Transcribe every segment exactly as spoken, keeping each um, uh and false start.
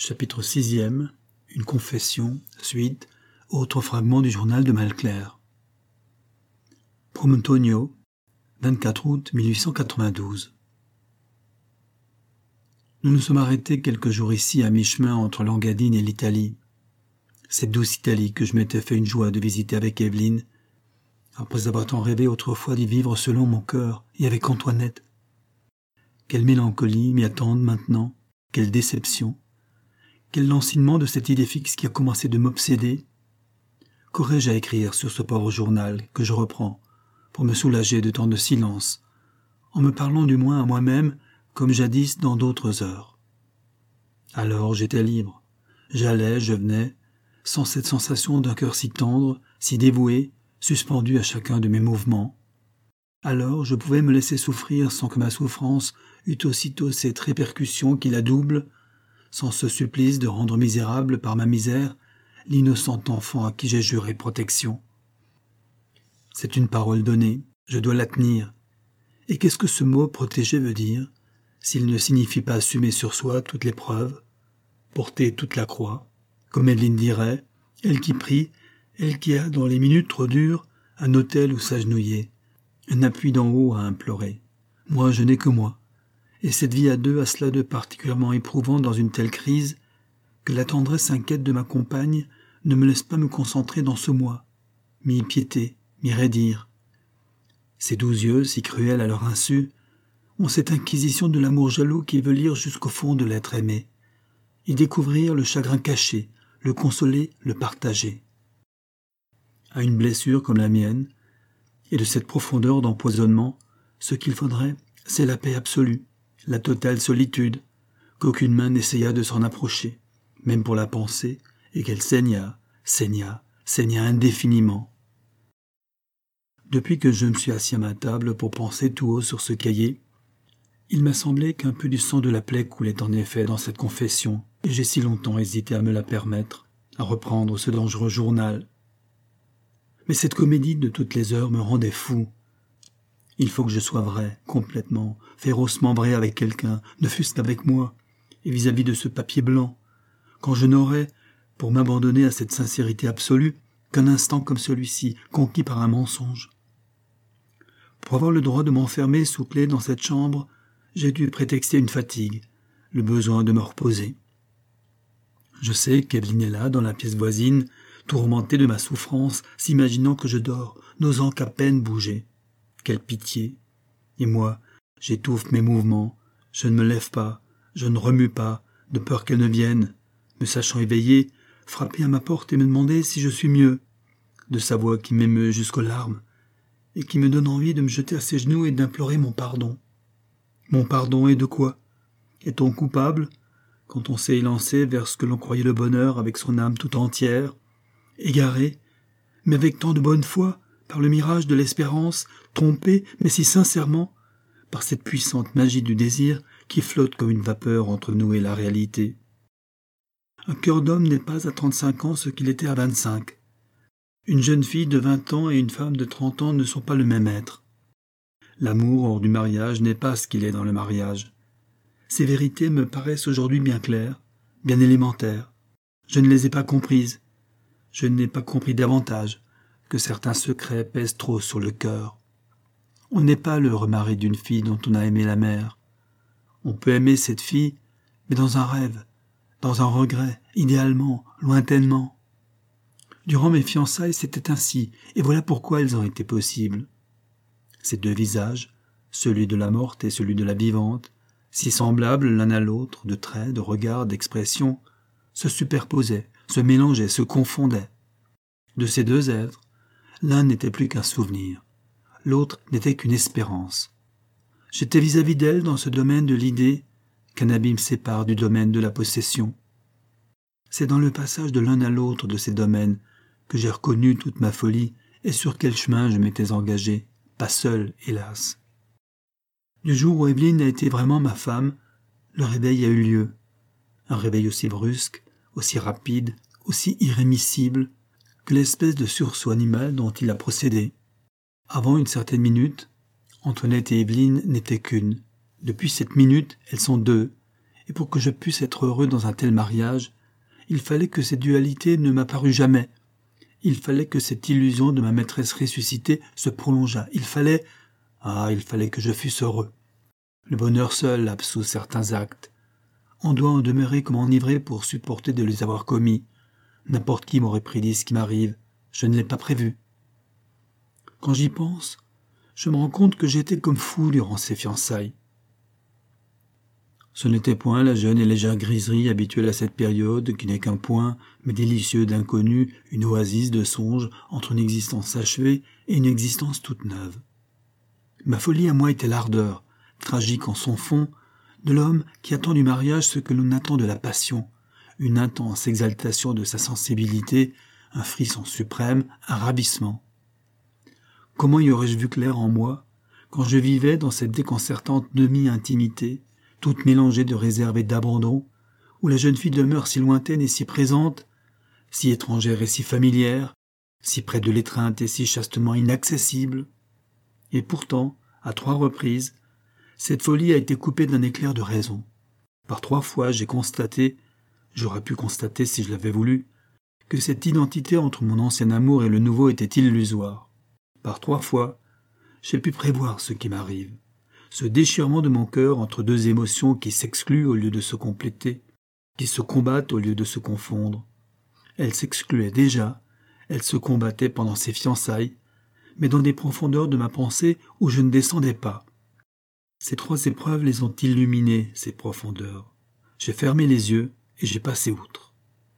Chapitre sixième. Une confession, suite, autre fragment du journal de Malcler. Promontorio, vingt-quatre août mille huit cent quatre-vingt-douze. Nous nous sommes arrêtés quelques jours ici à mi-chemin entre l'Engadine et l'Italie. Cette douce Italie que je m'étais fait une joie de visiter avec Evelyne, après avoir tant rêvé autrefois d'y vivre selon mon cœur et avec Antoinette. Quelle mélancolie m'y attend maintenant, quelle déception. Quel lancinant de cette idée fixe qui a commencé de m'obséder. Qu'aurais-je à écrire sur ce pauvre journal que je reprends pour me soulager de tant de silence, en me parlant du moins à moi-même comme jadis dans d'autres heures. Alors j'étais libre, j'allais, je venais, sans cette sensation d'un cœur si tendre, si dévoué, suspendu à chacun de mes mouvements. Alors je pouvais me laisser souffrir sans que ma souffrance eût aussitôt cette répercussion qui la double, sans ce supplice de rendre misérable par ma misère l'innocent enfant à qui j'ai juré protection. C'est une parole donnée, je dois la tenir. Et qu'est-ce que ce mot « protéger » veut dire, s'il ne signifie pas assumer sur soi toutes les preuves, porter toute la croix, comme Evelyne dirait, elle qui prie, elle qui a, dans les minutes trop dures, un autel où s'agenouiller, un appui d'en haut à implorer. Moi, je n'ai que moi. Et cette vie à deux a cela de particulièrement éprouvant dans une telle crise que la tendresse inquiète de ma compagne ne me laisse pas me concentrer dans ce moi, m'y piéter, m'y raidir. Ces doux yeux, si cruels à leur insu, ont cette inquisition de l'amour jaloux qui veut lire jusqu'au fond de l'être aimé, y découvrir le chagrin caché, le consoler, le partager. À une blessure comme la mienne, et de cette profondeur d'empoisonnement, ce qu'il faudrait, c'est la paix absolue, la totale solitude, qu'aucune main n'essaya de s'en approcher, même pour la penser, et qu'elle saigna, saigna, saigna indéfiniment. Depuis que je me suis assis à ma table pour penser tout haut sur ce cahier, il m'a semblé qu'un peu du sang de la plaie coulait en effet dans cette confession, et j'ai si longtemps hésité à me la permettre, à reprendre ce dangereux journal. Mais cette comédie de toutes les heures me rendait fou. Il faut que je sois vrai, complètement, férocement vrai avec quelqu'un, ne fût-ce qu'avec moi, et vis-à-vis de ce papier blanc, quand je n'aurais, pour m'abandonner à cette sincérité absolue, qu'un instant comme celui-ci, conquis par un mensonge. Pour avoir le droit de m'enfermer sous clé dans cette chambre, j'ai dû prétexter une fatigue, le besoin de me reposer. Je sais qu'Evelyne est là, dans la pièce voisine, tourmentée de ma souffrance, s'imaginant que je dors, n'osant qu'à peine bouger. Quelle pitié! Et moi, j'étouffe mes mouvements, je ne me lève pas, je ne remue pas, de peur qu'elle ne vienne, me sachant éveillé, frapper à ma porte et me demander si je suis mieux, de sa voix qui m'émeut jusqu'aux larmes, et qui me donne envie de me jeter à ses genoux et d'implorer mon pardon. Mon pardon est de quoi? Est-on coupable, quand on s'est élancé vers ce que l'on croyait le bonheur avec son âme tout entière, égaré, mais avec tant de bonne foi, par le mirage de l'espérance, trompé, mais si sincèrement, par cette puissante magie du désir qui flotte comme une vapeur entre nous et la réalité. Un cœur d'homme n'est pas à trente-cinq ans ce qu'il était à vingt-cinq. Une jeune fille de vingt ans et une femme de trente ans ne sont pas le même être. L'amour hors du mariage n'est pas ce qu'il est dans le mariage. Ces vérités me paraissent aujourd'hui bien claires, bien élémentaires. Je ne les ai pas comprises. Je n'ai pas compris davantage que certains secrets pèsent trop sur le cœur. On n'est pas l'heureux mari d'une fille dont on a aimé la mère. On peut aimer cette fille, mais dans un rêve, dans un regret, idéalement, lointainement. Durant mes fiançailles, c'était ainsi, et voilà pourquoi elles ont été possibles. Ces deux visages, celui de la morte et celui de la vivante, si semblables l'un à l'autre, de traits, de regards, d'expressions, se superposaient, se mélangeaient, se confondaient. De ces deux êtres, l'un n'était plus qu'un souvenir, l'autre n'était qu'une espérance. J'étais vis-à-vis d'elle dans ce domaine de l'idée qu'un abîme sépare du domaine de la possession. C'est dans le passage de l'un à l'autre de ces domaines que j'ai reconnu toute ma folie et sur quel chemin je m'étais engagé, pas seul, hélas. Du jour où Evelyne a été vraiment ma femme, le réveil a eu lieu. Un réveil aussi brusque, aussi rapide, aussi irrémissible que l'espèce de sursaut animal dont il a procédé. Avant une certaine minute, Antoinette et Evelyne n'étaient qu'une. Depuis cette minute, elles sont deux, et pour que je puisse être heureux dans un tel mariage, il fallait que cette dualité ne m'apparût jamais. Il fallait que cette illusion de ma maîtresse ressuscitée se prolongeât. Il fallait... Ah, il fallait que je fusse heureux. Le bonheur seul absout certains actes. On doit en demeurer comme enivré pour supporter de les avoir commis. N'importe qui m'aurait prédit ce qui m'arrive. Je ne l'ai pas prévu. Quand j'y pense, je me rends compte que j'étais comme fou durant ces fiançailles. Ce n'était point la jeune et légère griserie habituelle à cette période, qui n'est qu'un point, mais délicieux d'inconnu, une oasis de songe entre une existence achevée et une existence toute neuve. Ma folie à moi était l'ardeur, tragique en son fond, de l'homme qui attend du mariage ce que l'on attend de la passion, une intense exaltation de sa sensibilité, un frisson suprême, un ravissement. Comment y aurais-je vu clair en moi, quand je vivais dans cette déconcertante demi-intimité, toute mélangée de réserve et d'abandon, où la jeune fille demeure si lointaine et si présente, si étrangère et si familière, si près de l'étreinte et si chastement inaccessible. Et pourtant, à trois reprises, cette folie a été coupée d'un éclair de raison. Par trois fois, j'ai constaté, j'aurais pu constater si je l'avais voulu, que cette identité entre mon ancien amour et le nouveau était illusoire. Par trois fois, j'ai pu prévoir ce qui m'arrive. Ce déchirement de mon cœur entre deux émotions qui s'excluent au lieu de se compléter, qui se combattent au lieu de se confondre. Elles s'excluaient déjà, elles se combattaient pendant ces fiançailles, mais dans des profondeurs de ma pensée où je ne descendais pas. Ces trois épreuves les ont illuminées, ces profondeurs. J'ai fermé les yeux et j'ai passé outre.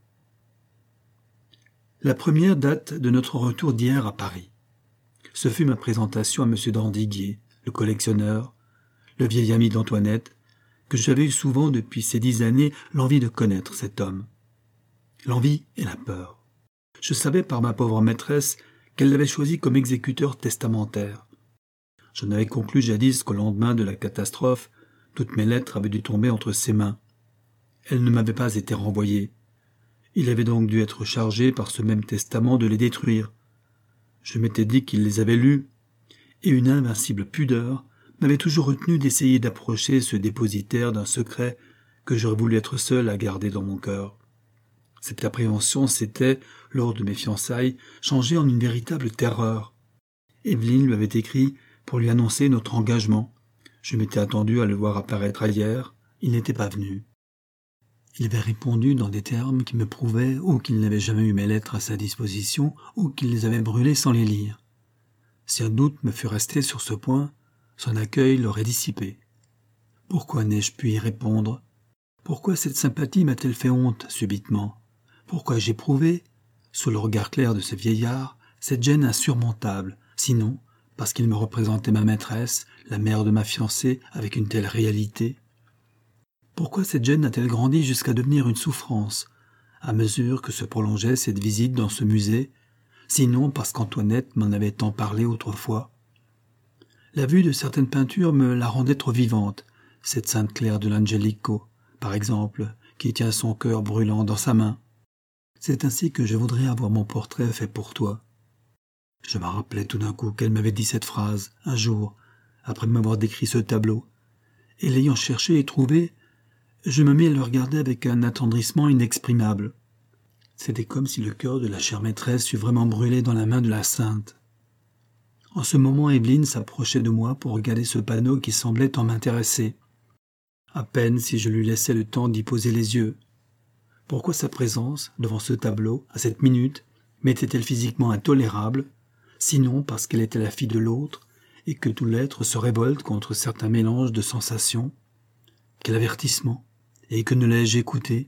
La première date de notre retour d'hier à Paris. Ce fut ma présentation à M. d'Andiguier, le collectionneur, le vieil ami d'Antoinette, que j'avais eu souvent depuis ces dix années l'envie de connaître cet homme. L'envie et la peur. Je savais par ma pauvre maîtresse qu'elle l'avait choisi comme exécuteur testamentaire. J'en avais conclu jadis qu'au lendemain de la catastrophe, toutes mes lettres avaient dû tomber entre ses mains. Elles ne m'avaient pas été renvoyées. Il avait donc dû être chargé par ce même testament de les détruire. Je m'étais dit qu'il les avait lues, et une invincible pudeur m'avait toujours retenu d'essayer d'approcher ce dépositaire d'un secret que j'aurais voulu être seul à garder dans mon cœur. Cette appréhension s'était, lors de mes fiançailles, changée en une véritable terreur. Evelyne lui avait écrit pour lui annoncer notre engagement. Je m'étais attendu à le voir apparaître ailleurs, il n'était pas venu. Il avait répondu dans des termes qui me prouvaient ou qu'il n'avait jamais eu mes lettres à sa disposition ou qu'il les avait brûlées sans les lire. Si un doute me fût resté sur ce point, son accueil l'aurait dissipé. Pourquoi n'ai-je pu y répondre? Pourquoi cette sympathie m'a-t-elle fait honte subitement? Pourquoi j'éprouvais, sous le regard clair de ce vieillard, cette gêne insurmontable, sinon parce qu'il me représentait ma maîtresse, la mère de ma fiancée, avec une telle réalité? Pourquoi cette gêne a-t-elle grandi jusqu'à devenir une souffrance, à mesure que se prolongeait cette visite dans ce musée, sinon parce qu'Antoinette m'en avait tant parlé autrefois? La vue de certaines peintures me la rendait trop vivante, cette Sainte Claire de l'Angelico, par exemple, qui tient son cœur brûlant dans sa main. C'est ainsi que je voudrais avoir mon portrait fait pour toi. Je me rappelais tout d'un coup qu'elle m'avait dit cette phrase, un jour, après m'avoir décrit ce tableau, et l'ayant cherché et trouvé, je me mis à le regarder avec un attendrissement inexprimable. C'était comme si le cœur de la chère maîtresse fût vraiment brûlé dans la main de la sainte. En ce moment, Evelyne s'approchait de moi pour regarder ce panneau qui semblait tant m'intéresser. À peine si je lui laissais le temps d'y poser les yeux. Pourquoi sa présence, devant ce tableau, à cette minute, m'était-elle physiquement intolérable, sinon parce qu'elle était la fille de l'autre, et que tout l'être se révolte contre certains mélanges de sensations? Quel avertissement! Et que ne l'ai-je écouté?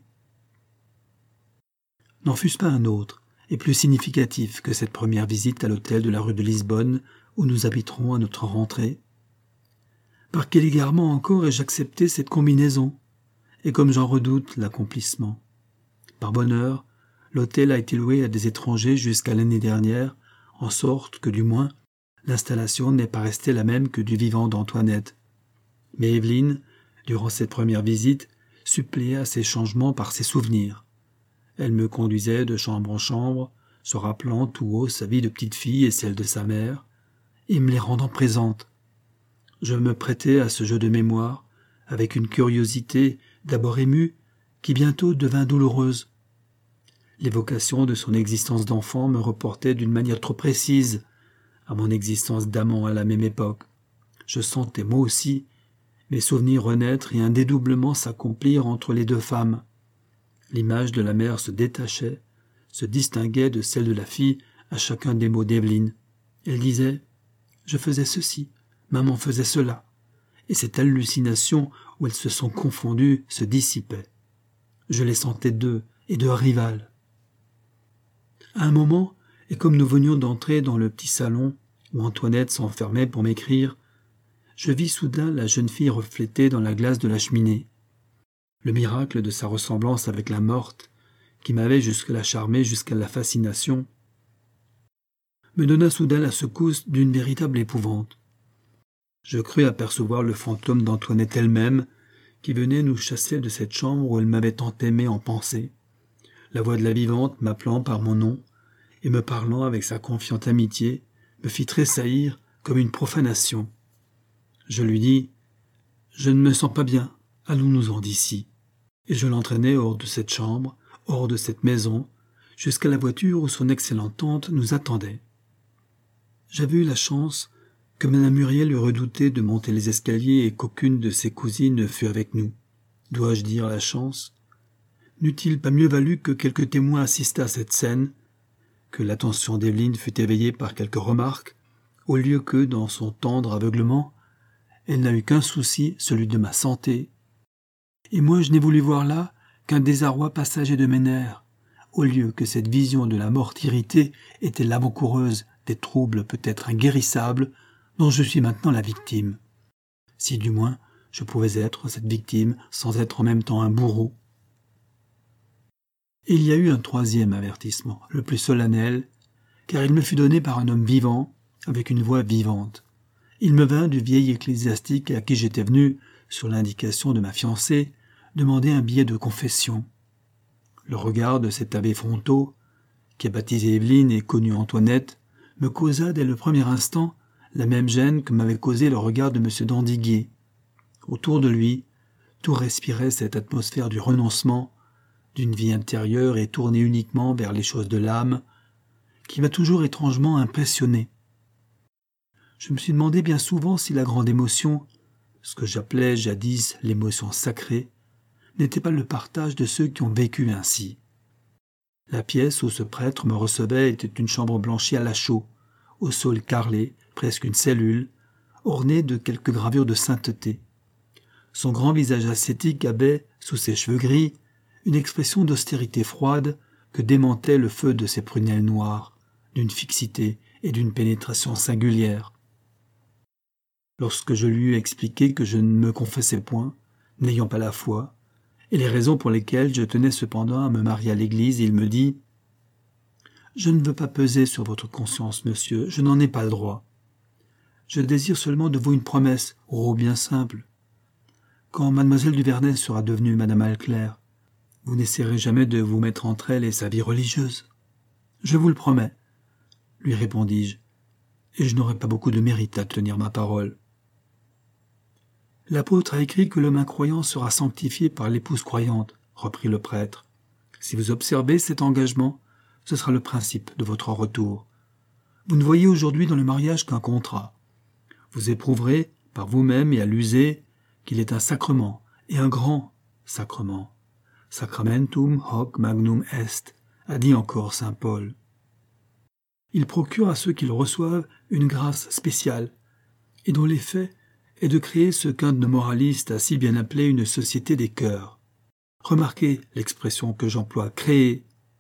N'en fût-ce pas un autre, et plus significatif que cette première visite à l'hôtel de la rue de Lisbonne, où nous habiterons à notre rentrée? Par quel égarement encore ai-je accepté cette combinaison, et comme j'en redoute l'accomplissement? Par bonheur, l'hôtel a été loué à des étrangers jusqu'à l'année dernière, en sorte que, du moins, l'installation n'est pas restée la même que du vivant d'Antoinette. Mais Evelyne, durant cette première visite, suppléait à ces changements par ses souvenirs. Elle me conduisait de chambre en chambre, se rappelant tout haut sa vie de petite fille et celle de sa mère, et me les rendant présentes. Je me prêtais à ce jeu de mémoire, avec une curiosité d'abord émue, qui bientôt devint douloureuse. L'évocation de son existence d'enfant me reportait d'une manière trop précise à mon existence d'amant à la même époque. Je sentais moi aussi mes souvenirs renaître et un dédoublement s'accomplir entre les deux femmes. L'image de la mère se détachait, se distinguait de celle de la fille à chacun des mots d'Evelyne. Elle disait « Je faisais ceci, maman faisait cela », et cette hallucination où elles se sont confondues se dissipait. Je les sentais deux et deux rivales. À un moment, et comme nous venions d'entrer dans le petit salon où Antoinette s'enfermait pour m'écrire, je vis soudain la jeune fille reflétée dans la glace de la cheminée. Le miracle de sa ressemblance avec la morte, qui m'avait jusque-là charmé jusqu'à la fascination, me donna soudain la secousse d'une véritable épouvante. Je crus apercevoir le fantôme d'Antoinette elle-même, qui venait nous chasser de cette chambre où elle m'avait tant aimé en pensée, la voix de la vivante m'appelant par mon nom et me parlant avec sa confiante amitié me fit tressaillir comme une profanation. Je lui dis « Je ne me sens pas bien, allons-nous-en d'ici » et je l'entraînai hors de cette chambre, hors de cette maison, jusqu'à la voiture où son excellente tante nous attendait. J'avais eu la chance que Madame Muriel eût redouté de monter les escaliers et qu'aucune de ses cousines ne fût avec nous. Dois-je dire la chance? N'eût-il pas mieux valu que quelques témoins assistaient à cette scène, que l'attention d'Evelyne fût éveillée par quelques remarques, au lieu que, dans son tendre aveuglement, elle n'a eu qu'un souci, celui de ma santé. Et moi je n'ai voulu voir là qu'un désarroi passager de mes nerfs, au lieu que cette vision de la morte irritée était l'avant-coureuse des troubles peut-être inguérissables dont je suis maintenant la victime. Si du moins je pouvais être cette victime sans être en même temps un bourreau. Et il y a eu un troisième avertissement, le plus solennel, car il me fut donné par un homme vivant, avec une voix vivante. Il me vint du vieil ecclésiastique à qui j'étais venu, sur l'indication de ma fiancée, demander un billet de confession. Le regard de cet abbé Fronteau, qui a baptisé Evelyne et connu Antoinette, me causa dès le premier instant la même gêne que m'avait causé le regard de M. d'Andiguier. Autour de lui, tout respirait cette atmosphère du renoncement, d'une vie intérieure et tournée uniquement vers les choses de l'âme, qui m'a toujours étrangement impressionné. Je me suis demandé bien souvent si la grande émotion, ce que j'appelais jadis l'émotion sacrée, n'était pas le partage de ceux qui ont vécu ainsi. La pièce où ce prêtre me recevait était une chambre blanchie à la chaux, au sol carrelé, presque une cellule, ornée de quelques gravures de sainteté. Son grand visage ascétique avait, sous ses cheveux gris, une expression d'austérité froide que démentait le feu de ses prunelles noires, d'une fixité et d'une pénétration singulières. Lorsque je lui eus expliqué que je ne me confessais point, n'ayant pas la foi, et les raisons pour lesquelles je tenais cependant à me marier à l'église, il me dit « Je ne veux pas peser sur votre conscience, monsieur, je n'en ai pas le droit. Je désire seulement de vous une promesse, oh, bien simple. Quand mademoiselle Duvernay sera devenue madame Alclair, vous n'essaierez jamais de vous mettre entre elle et sa vie religieuse. Je vous le promets, lui répondis-je, et je n'aurai pas beaucoup de mérite à tenir ma parole. L'apôtre a écrit que l'homme incroyant sera sanctifié par l'épouse croyante, reprit le prêtre. Si vous observez cet engagement, ce sera le principe de votre retour. Vous ne voyez aujourd'hui dans le mariage qu'un contrat. Vous éprouverez, par vous-même et à l'user, qu'il est un sacrement, et un grand sacrement. Sacramentum hoc magnum est, a dit encore saint Paul. Il procure à ceux qui le reçoivent une grâce spéciale, et dont l'effet est de créer ce qu'un de nos moralistes a si bien appelé une société des cœurs. Remarquez l'expression que j'emploie, créer.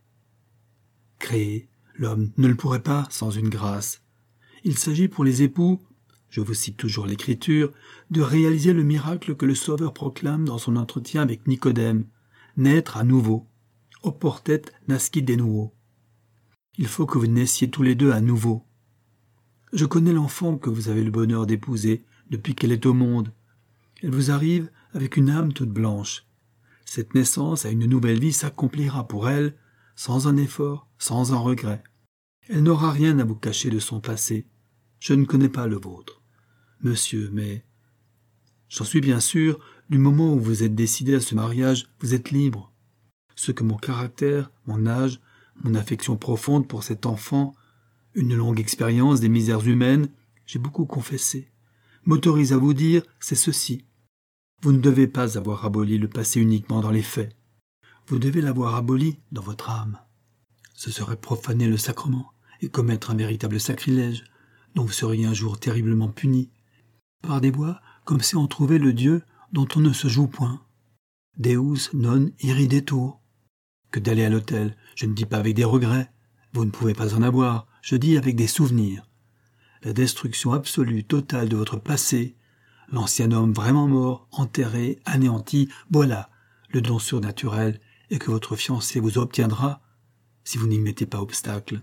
Créer, l'homme ne le pourrait pas sans une grâce. Il s'agit pour les époux, je vous cite toujours l'Écriture, de réaliser le miracle que le Sauveur proclame dans son entretien avec Nicodème, naître à nouveau, oportet nasci de nuo. Il faut que vous naissiez tous les deux à nouveau. Je connais l'enfant que vous avez le bonheur d'épouser depuis qu'elle est au monde. Elle vous arrive avec une âme toute blanche. Cette naissance à une nouvelle vie s'accomplira pour elle, sans un effort, sans un regret. Elle n'aura rien à vous cacher de son passé. Je ne connais pas le vôtre, monsieur, mais, j'en suis bien sûr, Du moment où vous êtes décidé à ce mariage, vous êtes libre. Ce que mon caractère, mon âge, mon affection profonde pour cet enfant, une longue expérience des misères humaines, j'ai beaucoup confessé, m'autorise à vous dire, c'est ceci. Vous ne devez pas avoir aboli le passé uniquement dans les faits. Vous devez l'avoir aboli dans votre âme. Ce serait profaner le sacrement et commettre un véritable sacrilège, dont vous seriez un jour terriblement puni, par des voies comme si on trouvait le Dieu dont on ne se joue point. Deus non irridetur. Que d'aller à l'autel, je ne dis pas avec des regrets, vous ne pouvez pas en avoir, je dis avec des souvenirs. La destruction absolue, totale de votre passé, l'ancien homme vraiment mort, enterré, anéanti, voilà le don surnaturel et que votre fiancé vous obtiendra si vous n'y mettez pas obstacle.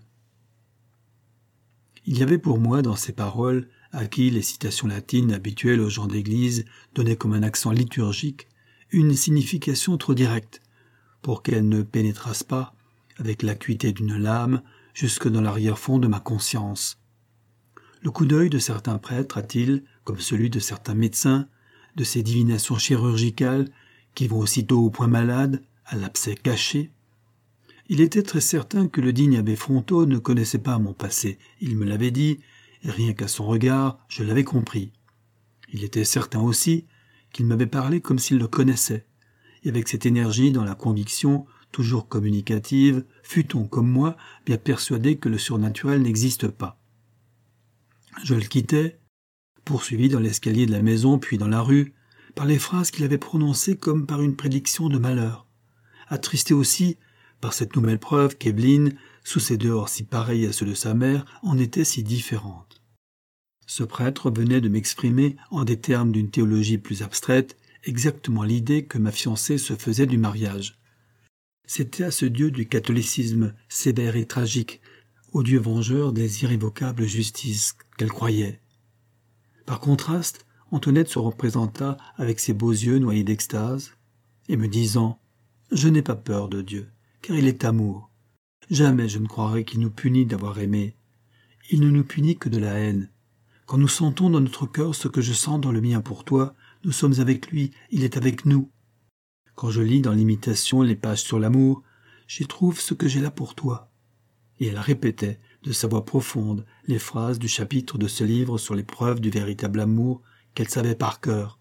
Il y avait pour moi dans ces paroles, à qui les citations latines habituelles aux gens d'église donnaient comme un accent liturgique, une signification trop directe, pour qu'elle ne pénétrasse pas, avec l'acuité d'une lame, jusque dans l'arrière-fond de ma conscience. Le coup d'œil de certains prêtres a-t-il, comme celui de certains médecins, de ces divinations chirurgicales qui vont aussitôt au point malade, à l'abcès caché? Il était très certain que le digne abbé Fronto ne connaissait pas mon passé. Il me l'avait dit, et rien qu'à son regard, je l'avais compris. Il était certain aussi qu'il m'avait parlé comme s'il le connaissait, et avec cette énergie dans la conviction, toujours communicative, fût-on, comme moi, bien persuadé que le surnaturel n'existe pas. Je le quittais, poursuivi dans l'escalier de la maison puis dans la rue, par les phrases qu'il avait prononcées comme par une prédiction de malheur, attristé aussi par cette nouvelle preuve qu'Evelyne, sous ses dehors si pareils à ceux de sa mère, en était si différente. Ce prêtre venait de m'exprimer, en des termes d'une théologie plus abstraite, exactement l'idée que ma fiancée se faisait du mariage. C'était à ce Dieu du catholicisme sévère et tragique, au Dieu vengeur des irrévocables justices qu'elle croyait. Par contraste, Antoinette se représenta avec ses beaux yeux noyés d'extase, et me disant « Je n'ai pas peur de Dieu, car il est amour. Jamais je ne croirais qu'il nous punit d'avoir aimé. Il ne nous punit que de la haine. Quand nous sentons dans notre cœur ce que je sens dans le mien pour toi, nous sommes avec lui, il est avec nous. Quand je lis dans l'imitation les pages sur l'amour, j'y trouve ce que j'ai là pour toi. » Et elle répétait, de sa voix profonde, les phrases du chapitre de ce livre sur les preuves du véritable amour qu'elle savait par cœur.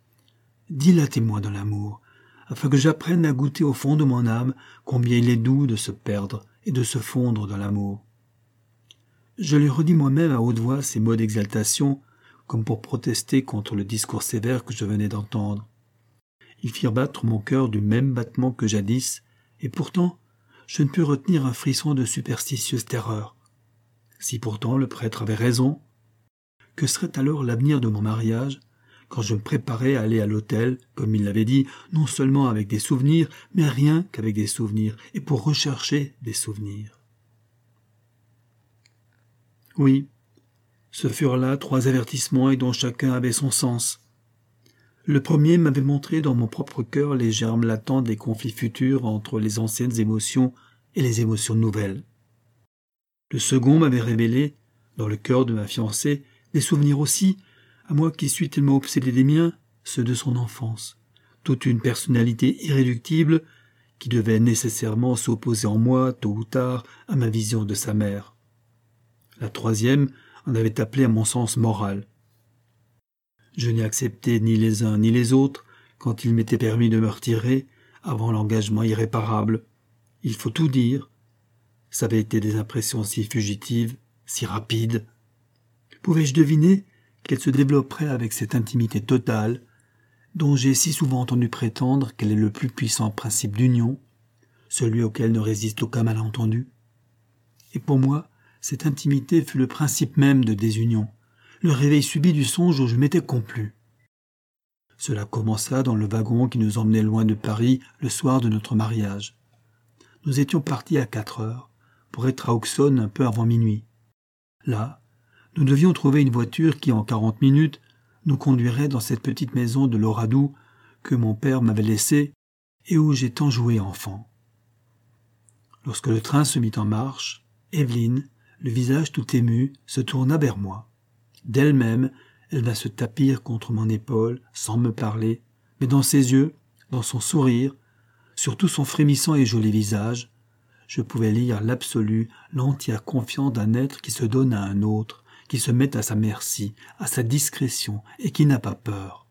« Dis-la témoin dans l'amour, afin que j'apprenne à goûter au fond de mon âme combien il est doux de se perdre et de se fondre dans l'amour. » Je lui redis moi-même à haute voix ces mots d'exaltation, comme pour protester contre le discours sévère que je venais d'entendre. Ils firent battre mon cœur du même battement que jadis, et pourtant, je ne pus retenir un frisson de superstitieuse terreur. Si pourtant le prêtre avait raison, que serait alors l'avenir de mon mariage, quand je me préparais à aller à l'autel, comme il l'avait dit, non seulement avec des souvenirs, mais rien qu'avec des souvenirs, et pour rechercher des souvenirs. Oui, ce furent là trois avertissements et dont chacun avait son sens. Le premier m'avait montré dans mon propre cœur les germes latents des conflits futurs entre les anciennes émotions et les émotions nouvelles. Le second m'avait révélé, dans le cœur de ma fiancée, des souvenirs aussi, à moi qui suis tellement obsédé des miens, ceux de son enfance, toute une personnalité irréductible qui devait nécessairement s'opposer en moi, tôt ou tard, à ma vision de sa mère. La troisième en avait appelé à mon sens moral. Je n'ai accepté ni les uns ni les autres quand il m'était permis de me retirer avant l'engagement irréparable. Il faut tout dire. Ça avait été des impressions si fugitives, si rapides. Pouvais-je deviner qu'elle se développerait avec cette intimité totale, dont j'ai si souvent entendu prétendre qu'elle est le plus puissant principe d'union, celui auquel ne résiste aucun malentendu? Et pour moi, cette intimité fut le principe même de désunion, le réveil subit du songe où je m'étais complu. Cela commença dans le wagon qui nous emmenait loin de Paris le soir de notre mariage. Nous étions partis à quatre heures, pour être à Auxonne un peu avant minuit. Là, nous devions trouver une voiture qui, en quarante minutes, nous conduirait dans cette petite maison de Loradou que mon père m'avait laissée et où j'ai tant joué enfant. Lorsque le train se mit en marche, Evelyne, le visage tout ému, se tourna vers moi. D'elle-même, elle vint se tapir contre mon épaule, sans me parler, Mais dans ses yeux, dans son sourire, sur tout son frémissant et joli visage, je pouvais lire l'absolue, l'entière confiance d'un être qui se donne à un autre, qui se met à sa merci, à sa discrétion et qui n'a pas peur.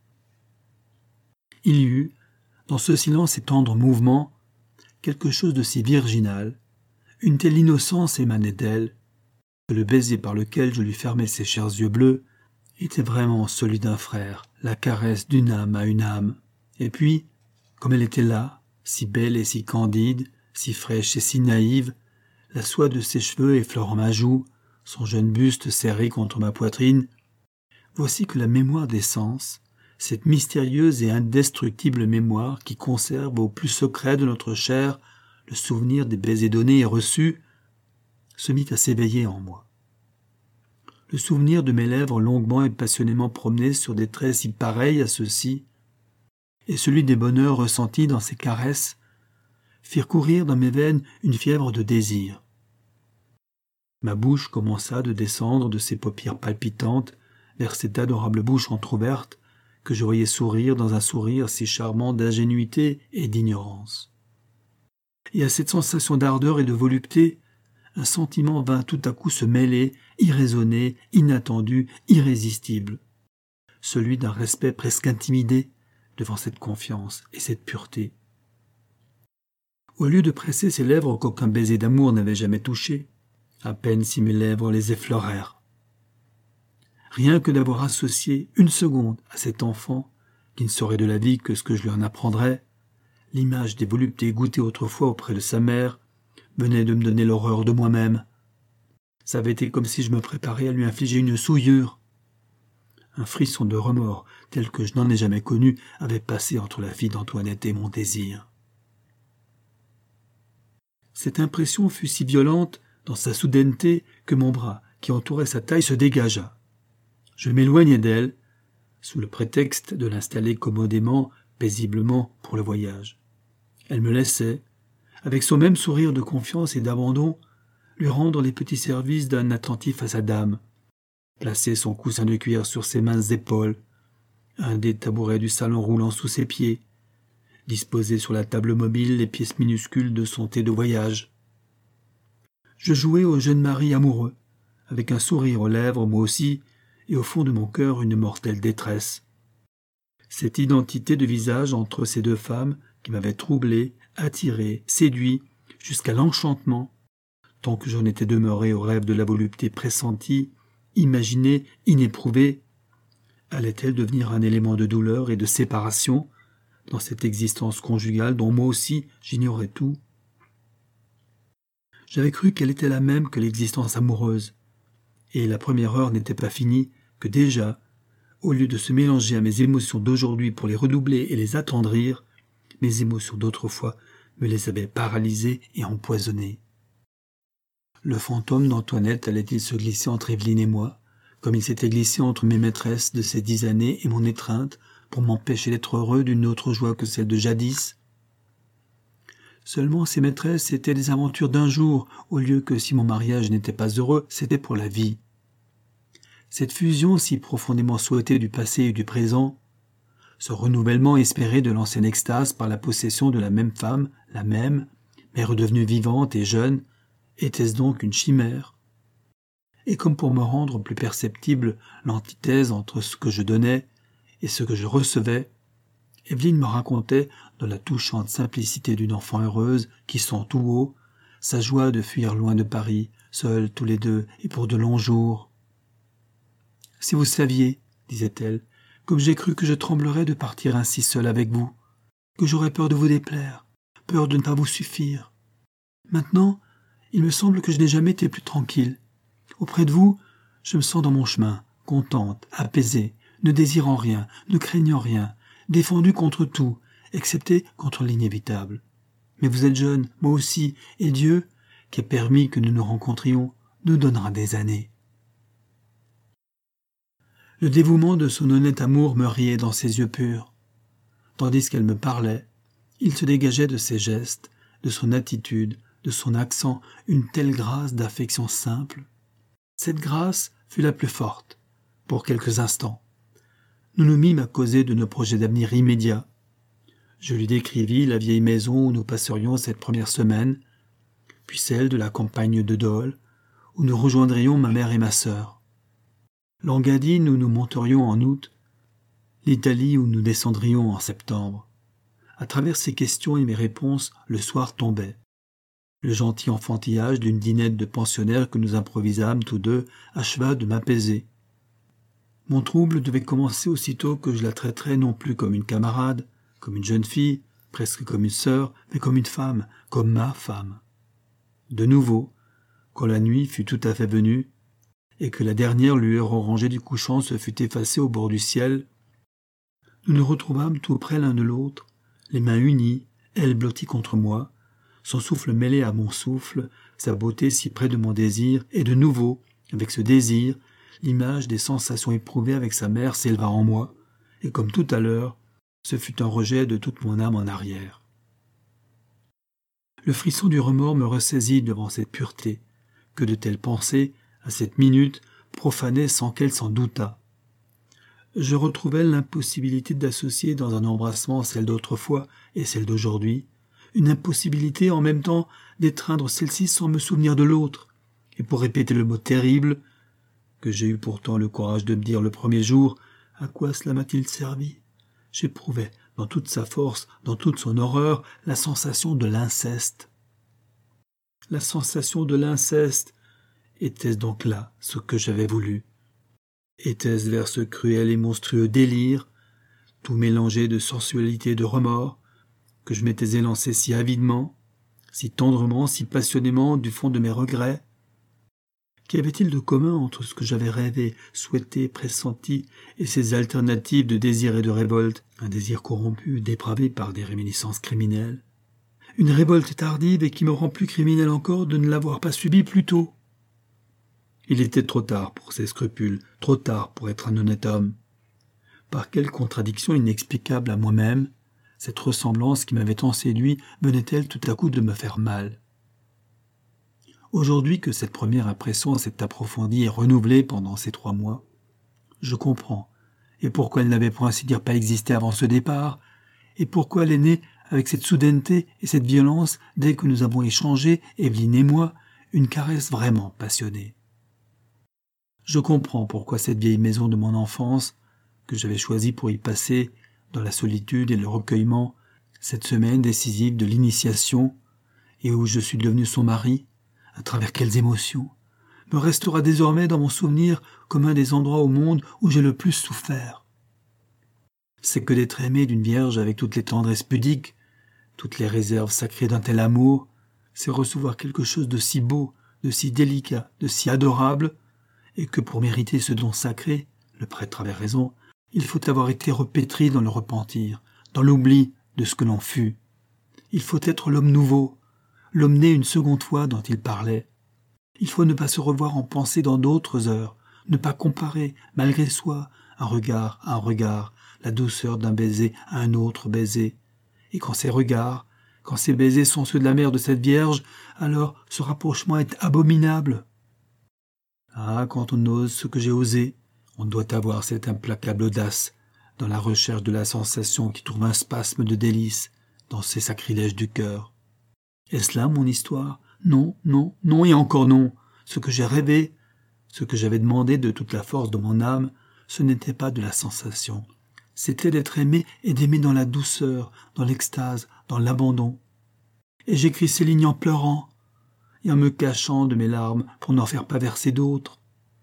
Il y eut, dans ce silence et tendre mouvement, quelque chose de si virginal, une telle innocence émanait d'elle, que le baiser par lequel je lui fermais ses chers yeux bleus était vraiment celui d'un frère, la caresse d'une âme à une âme. Et puis, comme elle était là, si belle et si candide, si fraîche et si naïve, la soie de ses cheveux effleurant ma joue, son jeune buste serré contre ma poitrine, voici que la mémoire des sens, cette mystérieuse et indestructible mémoire qui conserve au plus secret de notre chair le souvenir des baisers donnés et reçus, se mit à s'éveiller en moi. Le souvenir de mes lèvres longuement et passionnément promenées sur des traits si pareils à ceux-ci, et celui des bonheurs ressentis dans ces caresses, firent courir dans mes veines une fièvre de désir. Ma bouche commença de descendre de ses paupières palpitantes vers cette adorable bouche entr'ouverte que je voyais sourire dans un sourire si charmant d'ingénuité et d'ignorance. Et à cette sensation d'ardeur et de volupté, un sentiment vint tout à coup se mêler, irraisonné, inattendu, irrésistible, celui d'un respect presque intimidé devant cette confiance et cette pureté. Au lieu de presser ces lèvres qu'aucun baiser d'amour n'avait jamais touchées, à peine si mes lèvres les effleurèrent. Rien que d'avoir associé une seconde à cet enfant, qui ne saurait de la vie que ce que je lui en apprendrais, l'image des voluptés goûtées autrefois auprès de sa mère venait de me donner l'horreur de moi-même. Ça avait été comme si je me préparais à lui infliger une souillure. Un frisson de remords, tel que je n'en ai jamais connu, avait passé entre la fille d'Antoinette et mon désir. Cette impression fut si violente dans sa soudaineté que mon bras, qui entourait sa taille, se dégagea. Je m'éloignai d'elle, sous le prétexte de l'installer commodément, paisiblement pour le voyage. Elle me laissait, avec son même sourire de confiance et d'abandon, lui rendre les petits services d'un attentif à sa dame, placer son coussin de cuir sur ses minces épaules, un des tabourets du salon roulant sous ses pieds, disposer sur la table mobile les pièces minuscules de son thé de voyage. Je jouais au jeune mari amoureux, avec un sourire aux lèvres, moi aussi, et au fond de mon cœur une mortelle détresse. Cette identité de visage entre ces deux femmes qui m'avait troublé, attiré, séduit, jusqu'à l'enchantement, tant que j'en étais demeuré au rêve de la volupté pressentie, imaginée, inéprouvée, allait-elle devenir un élément de douleur et de séparation dans cette existence conjugale dont moi aussi j'ignorais tout? J'avais cru qu'elle était la même que l'existence amoureuse, et la première heure n'était pas finie que déjà, au lieu de se mélanger à mes émotions d'aujourd'hui pour les redoubler et les attendrir, mes émotions d'autrefois me les avaient paralysées et empoisonnées. Le fantôme d'Antoinette allait-il se glisser entre Évelyne et moi, comme il s'était glissé entre mes maîtresses de ces dix années et mon étreinte, pour m'empêcher d'être heureux d'une autre joie que celle de jadis? Seulement ces maîtresses étaient des aventures d'un jour, au lieu que, si mon mariage n'était pas heureux, c'était pour la vie. Cette fusion si profondément souhaitée du passé et du présent, ce renouvellement espéré de l'ancienne extase par la possession de la même femme, la même, mais redevenue vivante et jeune, était-ce donc une chimère? Et comme pour me rendre plus perceptible l'antithèse entre ce que je donnais et ce que je recevais, Évelyne me racontait, dans la touchante simplicité d'une enfant heureuse qui sent tout haut, sa joie de fuir loin de Paris, seuls tous les deux et pour de longs jours. « Si vous saviez, disait-elle, comme j'ai cru que je tremblerais de partir ainsi seule avec vous, que j'aurais peur de vous déplaire, peur de ne pas vous suffire. Maintenant, il me semble que je n'ai jamais été plus tranquille. Auprès de vous, je me sens dans mon chemin, contente, apaisée, ne désirant rien, ne craignant rien, défendue contre tout, excepté contre l'inévitable. Mais vous êtes jeune, moi aussi, et Dieu, qui a permis que nous nous rencontrions, nous donnera des années. » Le dévouement de son honnête amour me riait dans ses yeux purs. Tandis qu'elle me parlait, il se dégageait de ses gestes, de son attitude, de son accent, une telle grâce d'affection simple. Cette grâce fut la plus forte, pour quelques instants. Nous nous mîmes à causer de nos projets d'avenir immédiats, Je lui décrivis la vieille maison où nous passerions cette première semaine, puis celle de la campagne de Dole, où nous rejoindrions ma mère et ma sœur. L'Engadine où nous monterions en août, l'Italie où nous descendrions en septembre. À travers ces questions et mes réponses, le soir tombait. Le gentil enfantillage d'une dînette de pensionnaires que nous improvisâmes tous deux acheva de m'apaiser. Mon trouble devait commencer aussitôt que je la traiterais non plus comme une camarade, comme une jeune fille, presque comme une sœur, mais comme une femme, comme ma femme. De nouveau, quand la nuit fut tout à fait venue, et que la dernière lueur orangée du couchant se fut effacée au bord du ciel, nous nous retrouvâmes tout près l'un de l'autre, les mains unies, elle blottie contre moi, son souffle mêlé à mon souffle, sa beauté si près de mon désir, et de nouveau, avec ce désir, l'image des sensations éprouvées avec sa mère s'éleva en moi, et comme tout à l'heure, ce fut un rejet de toute mon âme en arrière. Le frisson du remords me ressaisit devant cette pureté, que de telles pensées, à cette minute, profanaient sans qu'elle s'en doutât. Je retrouvais l'impossibilité d'associer dans un embrassement celle d'autrefois et celle d'aujourd'hui, une impossibilité en même temps d'étreindre celle-ci sans me souvenir de l'autre, et pour répéter le mot terrible, que j'ai eu pourtant le courage de me dire le premier jour, à quoi cela m'a-t-il servi? J'éprouvais, dans toute sa force, dans toute son horreur, la sensation de l'inceste. La sensation de l'inceste, était-ce donc là ce que j'avais voulu? Était-ce vers ce cruel et monstrueux délire, tout mélangé de sensualité et de remords, que je m'étais élancé si avidement, si tendrement, si passionnément du fond de mes regrets? Qu'y avait-il de commun entre ce que j'avais rêvé, souhaité, pressenti, et ces alternatives de désir et de révolte, un désir corrompu, dépravé par des réminiscences criminelles? Une révolte tardive et qui me rend plus criminel encore de ne l'avoir pas subie plus tôt. Il était trop tard pour ces scrupules, trop tard pour être un honnête homme. Par quelle contradiction inexplicable à moi-même, cette ressemblance qui m'avait tant séduit venait-elle tout à coup de me faire mal? Aujourd'hui que cette première impression s'est approfondie et renouvelée pendant ces trois mois, je comprends, et pourquoi elle n'avait pour ainsi dire pas existé avant ce départ, et pourquoi elle est née avec cette soudaineté et cette violence dès que nous avons échangé, Evelyne et moi, une caresse vraiment passionnée. Je comprends pourquoi cette vieille maison de mon enfance, que j'avais choisie pour y passer, dans la solitude et le recueillement, cette semaine décisive de l'initiation, et où je suis devenu son mari, à travers quelles émotions, me restera désormais dans mon souvenir comme un des endroits au monde où j'ai le plus souffert. C'est que d'être aimé d'une vierge avec toutes les tendresses pudiques, toutes les réserves sacrées d'un tel amour, c'est recevoir quelque chose de si beau, de si délicat, de si adorable, et que pour mériter ce don sacré, le prêtre avait raison, il faut avoir été repétri dans le repentir, dans l'oubli de ce que l'on fut. Il faut être l'homme nouveau, l'homme né une seconde fois dont il parlait. Il faut ne pas se revoir en pensée dans d'autres heures, ne pas comparer, malgré soi, un regard à un regard, la douceur d'un baiser à un autre baiser. Et quand ces regards, quand ces baisers sont ceux de la mère de cette Vierge, alors ce rapprochement est abominable. Ah, quand on ose ce que j'ai osé, on doit avoir cette implacable audace dans la recherche de la sensation qui trouve un spasme de délice dans ces sacrilèges du cœur. Est-ce là mon histoire? Non, non, non et encore non. Ce que j'ai rêvé, ce que j'avais demandé de toute la force de mon âme, ce n'était pas de la sensation. C'était d'être aimé et d'aimer dans la douceur, dans l'extase, dans l'abandon. Et j'écris ces lignes en pleurant et en me cachant de mes larmes pour n'en faire pas verser d'autres.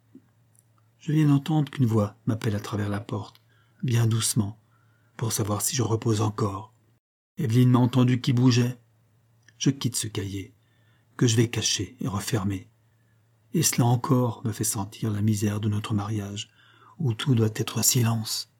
Je viens d'entendre qu'une voix m'appelle à travers la porte, bien doucement, pour savoir si je repose encore. Evelyne m'a entendu qui bougeait. Je quitte ce cahier, que je vais cacher et refermer. Et cela encore me fait sentir la misère de notre mariage, où tout doit être silence.